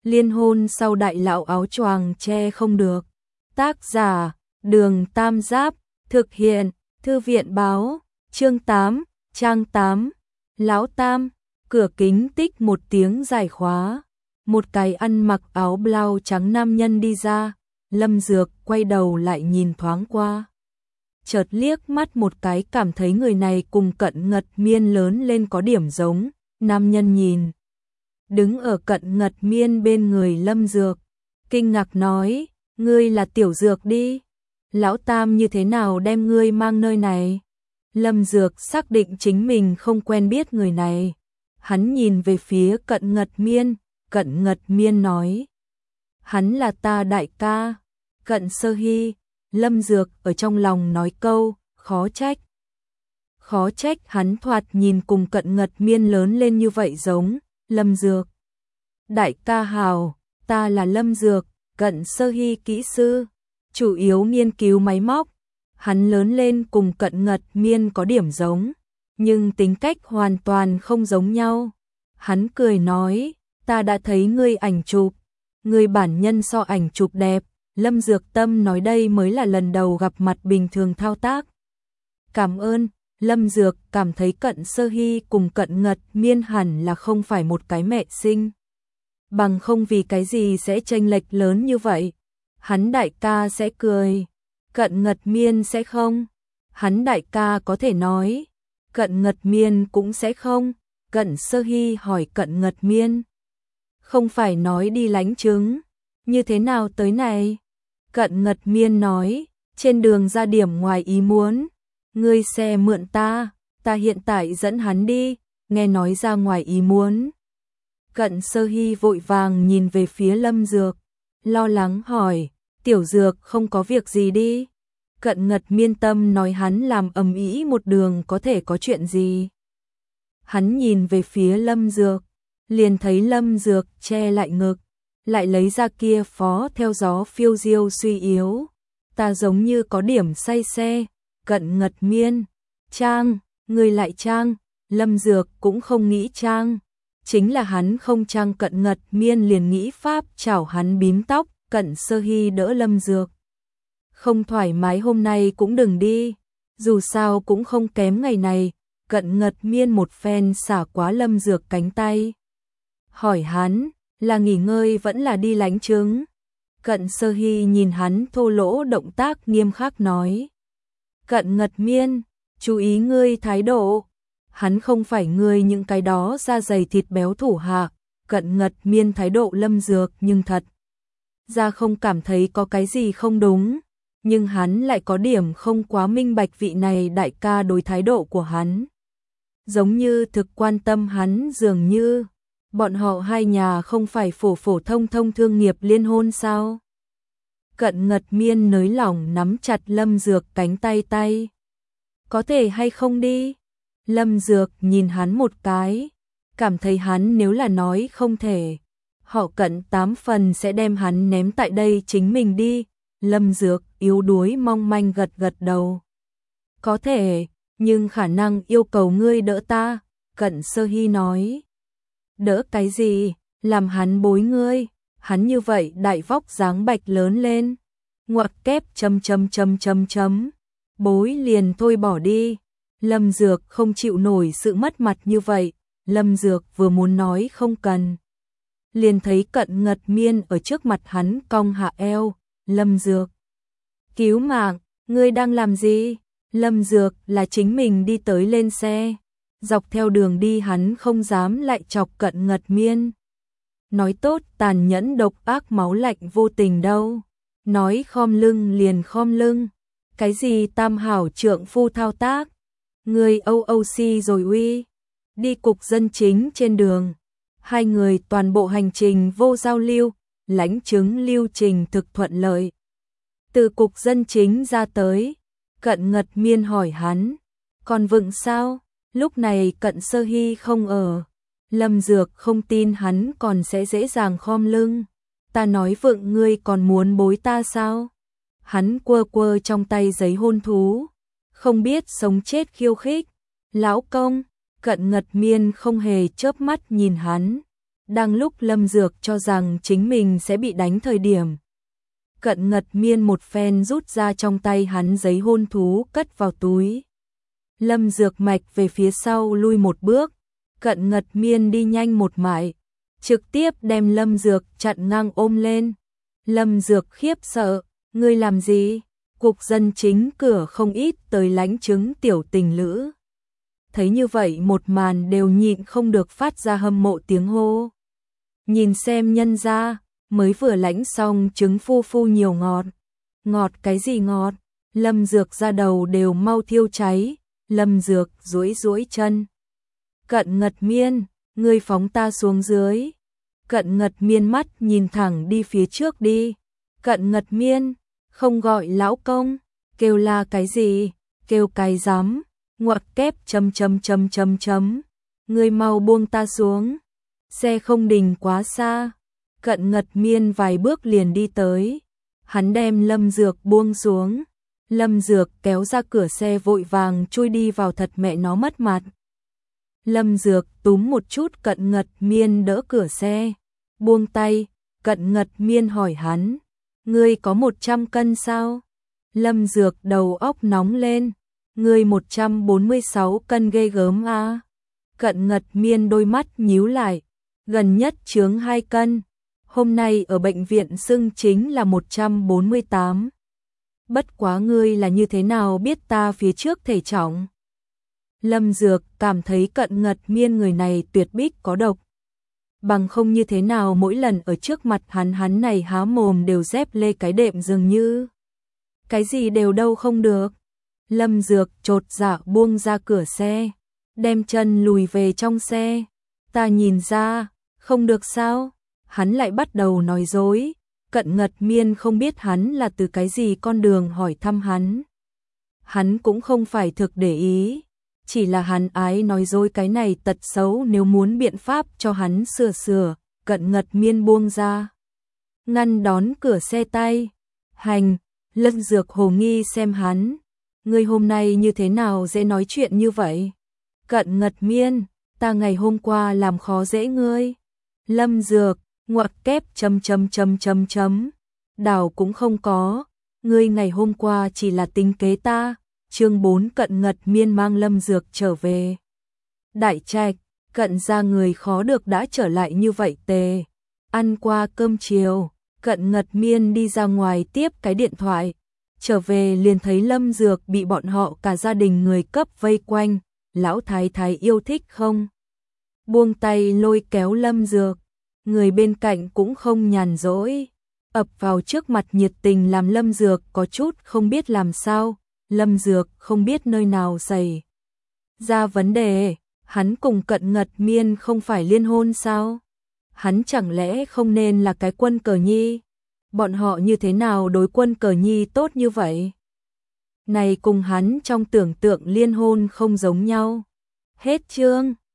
Liên hôn sau đại lão áo choàng che không được. Tác giả, Đường Tam Giáp, thực hiện, Thư viện báo, chương 8, trang 8. Lão Tam, cửa kính tích một tiếng giải khóa. Một cái ăn mặc áo blau trắng nam nhân đi ra, Lâm Dược quay đầu lại nhìn thoáng qua. Chợt liếc mắt một cái cảm thấy người này cùng Cận Ngật Miên lớn lên có điểm giống, nam nhân nhìn. Đứng ở Cận Ngật Miên bên người Lâm Dược, kinh ngạc nói, ngươi là Tiểu Dược đi. Lão Tam như thế nào đem ngươi mang nơi này? Lâm Dược xác định chính mình không quen biết người này. Hắn nhìn về phía Cận Ngật Miên nói. Hắn là ta đại ca, Cận Sơ Hy. Lâm Dược ở trong lòng nói câu, khó trách. Khó trách hắn thoạt nhìn cùng Cận Ngật Miên lớn lên như vậy giống. Lâm Dược. Đại ca hào, ta là Lâm Dược, Cận Sơ Hy kỹ sư, chủ yếu nghiên cứu máy móc. Hắn lớn lên cùng Cận Ngật Miên có điểm giống, nhưng tính cách hoàn toàn không giống nhau. Hắn cười nói, ta đã thấy ngươi ảnh chụp, ngươi bản nhân so ảnh chụp đẹp. Lâm Dược Tâm nói đây mới là lần đầu gặp mặt bình thường thao tác. Cảm ơn. Lâm Dược cảm thấy Cận Sơ Hy cùng Cận Ngật Miên hẳn là không phải một cái mẹ sinh. Bằng không vì cái gì sẽ chênh lệch lớn như vậy. Hắn đại ca sẽ cười, Cận Ngật Miên sẽ không. Hắn đại ca có thể nói, Cận Ngật Miên cũng sẽ không. Cận Sơ Hy hỏi Cận Ngật Miên, không phải nói đi lánh chứng, như thế nào tới này? Cận Ngật Miên nói, trên đường ra điểm ngoài ý muốn. Ngươi xe mượn ta hiện tại dẫn hắn đi, nghe nói ra ngoài ý muốn. Cận Sơ Hy vội vàng nhìn về phía Lâm Dược, lo lắng hỏi, Tiểu Dược không có việc gì đi. Cận Ngật Miên tâm nói hắn làm ầm ĩ một đường có thể có chuyện gì. Hắn nhìn về phía Lâm Dược, liền thấy Lâm Dược che lại ngực, lại lấy ra kia phó theo gió phiêu diêu suy yếu. Ta giống như có điểm say xe. Cận Ngật Miên, trang, người lại trang. Lâm Dược cũng không nghĩ trang, chính là hắn không trang. Cận Ngật Miên liền nghĩ pháp chảo hắn bím tóc. Cận Sơ Hy đỡ Lâm Dược, không thoải mái hôm nay cũng đừng đi, dù sao cũng không kém ngày này. Cận Ngật Miên một phen xả quá Lâm Dược cánh tay, hỏi hắn là nghỉ ngơi vẫn là đi lánh chứng. Cận Sơ Hy nhìn hắn thô lỗ động tác nghiêm khắc nói, Cận Ngật Miên, chú ý ngươi thái độ, hắn không phải ngươi những cái đó da dày thịt béo thủ hạ. Cận Ngật Miên thái độ Lâm Dược nhưng thật ra không cảm thấy có cái gì không đúng, nhưng hắn lại có điểm không quá minh bạch vị này đại ca đối thái độ của hắn. Giống như thực quan tâm hắn dường như, bọn họ hai nhà không phải phổ thông thương nghiệp liên hôn sao? Cận Ngật Miên nới lỏng nắm chặt Lâm Dược cánh tay. Có thể hay không đi? Lâm Dược nhìn hắn một cái, cảm thấy hắn nếu là nói không thể, họ Cận 8 phần sẽ đem hắn ném tại đây chính mình đi. Lâm Dược yếu đuối mong manh gật đầu. Có thể, nhưng khả năng yêu cầu ngươi đỡ ta. Cận Sơ Hy nói. Đỡ cái gì? Làm hắn bối ngươi. Hắn như vậy đại vóc dáng bạch lớn lên. Ngoặc kép ... Bối liền thôi bỏ đi. Lâm Dược không chịu nổi sự mất mặt như vậy. Lâm Dược vừa muốn nói không cần, liền thấy Cận Ngật Miên ở trước mặt hắn cong hạ eo. Lâm Dược, cứu mạng, ngươi đang làm gì? Lâm Dược là chính mình đi tới lên xe, dọc theo đường đi hắn không dám lại chọc Cận Ngật Miên. Nói tốt tàn nhẫn độc ác máu lạnh vô tình đâu, nói khom lưng liền khom lưng. Cái gì tam hảo trượng phu thao tác, ngươi OOC rồi uy. Đi cục dân chính trên đường, hai người toàn bộ hành trình vô giao lưu, lãnh chứng lưu trình thực thuận lợi. Từ cục dân chính ra tới, Cận Ngật Miên hỏi hắn, còn vựng sao? Lúc này Cận Sơ Hy không ở. Lâm Dược không tin hắn còn sẽ dễ dàng khom lưng. Ta nói vựng ngươi còn muốn bối ta sao? Hắn quơ trong tay giấy hôn thú, không biết sống chết khiêu khích. Lão công. Cận Ngật Miên không hề chớp mắt nhìn hắn, Đang lúc Lâm Dược cho rằng chính mình sẽ bị đánh thời điểm, Cận Ngật Miên một phen rút ra trong tay hắn giấy hôn thú cất vào túi. Lâm Dược mạch về phía sau lui một bước, Cận Ngật Miên đi nhanh một mại, trực tiếp đem Lâm Dược chặn ngang ôm lên. Lâm Dược khiếp sợ, ngươi làm gì? Cục dân chính cửa không ít tới lãnh chứng tiểu tình lữ. Thấy như vậy một màn đều nhịn không được phát ra hâm mộ tiếng hô. Nhìn xem nhân ra, mới vừa lãnh xong trứng phu phu nhiều ngọt. Ngọt cái gì ngọt? Lâm Dược ra đầu đều mau thiêu cháy. Lâm Dược duỗi duỗi chân. Cận Ngật Miên, ngươi phóng ta xuống dưới. Cận Ngật Miên mắt nhìn thẳng đi phía trước đi. Cận Ngật Miên, không gọi lão công, kêu la cái gì, kêu cái dám, ngoặc kép chấm. Ngươi mau buông ta xuống. Xe không đình quá xa. Cận Ngật Miên vài bước liền đi tới. Hắn đem Lâm Dược buông xuống. Lâm Dược kéo ra cửa xe vội vàng chui đi vào, thật mẹ nó mất mặt. Lâm Dược túm một chút Cận Ngật Miên đỡ cửa xe. Buông tay, Cận Ngật Miên hỏi hắn. Ngươi có 100 cân sao? Lâm Dược đầu óc nóng lên. Ngươi 146 cân ghê gớm à? Cận Ngật Miên đôi mắt nhíu lại. Gần nhất chướng 2 cân. Hôm nay ở bệnh viện xưng chính là 148. Bất quá ngươi là như thế nào biết ta phía trước thể trọng? Lâm Dược cảm thấy Cận Ngật Miên người này tuyệt bích có độc. Bằng không như thế nào mỗi lần ở trước mặt hắn này há mồm đều dép lê cái đệm dường như. Cái gì đều đâu không được. Lâm Dược chột dạ buông ra cửa xe, đem chân lùi về trong xe. Ta nhìn ra, không được sao? Hắn lại bắt đầu nói dối. Cận Ngật Miên không biết hắn là từ cái gì con đường hỏi thăm hắn. Hắn cũng không phải thực để ý, chỉ là hắn ái nói dối cái này tật xấu, nếu muốn biện pháp cho hắn sửa. Cận Ngật Miên buông ra, ngăn đón cửa xe tay. Hành. Lâm Dược hồ nghi xem hắn. Ngươi hôm nay như thế nào dễ nói chuyện như vậy? Cận Ngật Miên, ta ngày hôm qua làm khó dễ ngươi. Lâm Dược, ngoặc kép chấm. Đảo cũng không có, ngươi ngày hôm qua chỉ là tính kế ta. Chương 4. Cận Ngật Miên mang Lâm Dược trở về Đại Trạch. Cận gia người khó được đã trở lại như vậy tề. Ăn qua cơm chiều, Cận Ngật Miên đi ra ngoài tiếp cái điện thoại. Trở về liền thấy Lâm Dược bị bọn họ cả gia đình người cấp vây quanh. Lão thái thái yêu thích không? Buông tay lôi kéo Lâm Dược. Người bên cạnh cũng không nhàn rỗi, ập vào trước mặt nhiệt tình làm Lâm Dược có chút không biết làm sao. Lâm Dược không biết nơi nào xảy ra vấn đề, hắn cùng Cận Ngật Miên không phải liên hôn sao? Hắn chẳng lẽ không nên là cái Quân Cờ Nhi? Bọn họ như thế nào đối Quân Cờ Nhi tốt như vậy? Này cùng hắn trong tưởng tượng liên hôn không giống nhau. Hết chương.